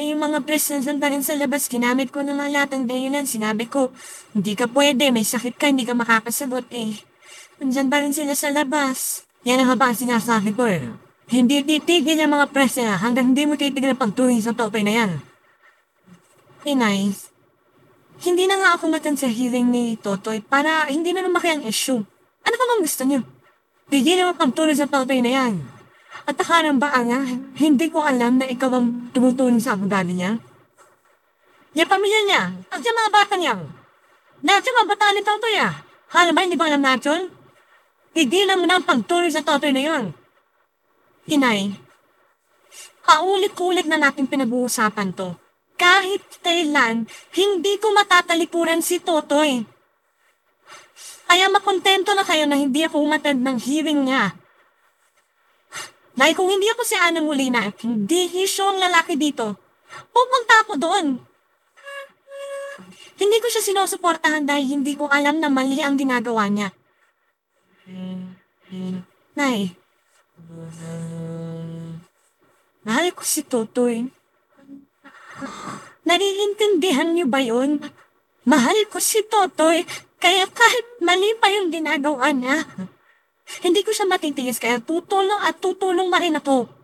yung mga press nandiyan pa rin sa labas, ginamit ko na nga lahat ng dahilan. Sinabi ko, hindi ka pwede, may sakit ka, hindi ka makakasagot eh. Nandiyan pa rin sila sa labas. Yan ang habang sinasabi ko eh. Hindi titigil yung mga press na hanggang hindi mo titigil ang pagtuhin sa topic na yan. Inay, hindi na nga ako matan sa hearing ni Totoy para hindi na lumaki ang issue. Ano ka bang gusto niyo? Bigyan naman pagtuloy sa topic na yan. At nakarang ba nga, hindi ko alam na ikaw ang tumutulong sa abogado niya. Yung pamilya niya, at yung mga bata niya. Lahat yung mga bata ni Totoy ah. Hala ba hindi ba alam natin? Tigilan mo na ang pagtuloy sa Totoy na yun. Inay, paulit-ulit na natin pinag-uusapan to. Kahit kailan, hindi ko matatalikuran si Totoy. Kaya makontento na kayo na hindi ako umatad ng hearing niya. Dahil kung hindi ako si Ana Molina at hindi hisyo ang lalaki dito, pupunta ako doon. Hindi ko siya sinusuportahan dahil hindi ko alam na mali ang ginagawa niya. Nay, mahal ko si Totoy. Nariintindihan niyo ba yun? Mahal ko si Totoy, kaya kahit mali pa yung ginagawa niya, hindi ko siya matitiis kaya tutulong at tutulong pa rin ako.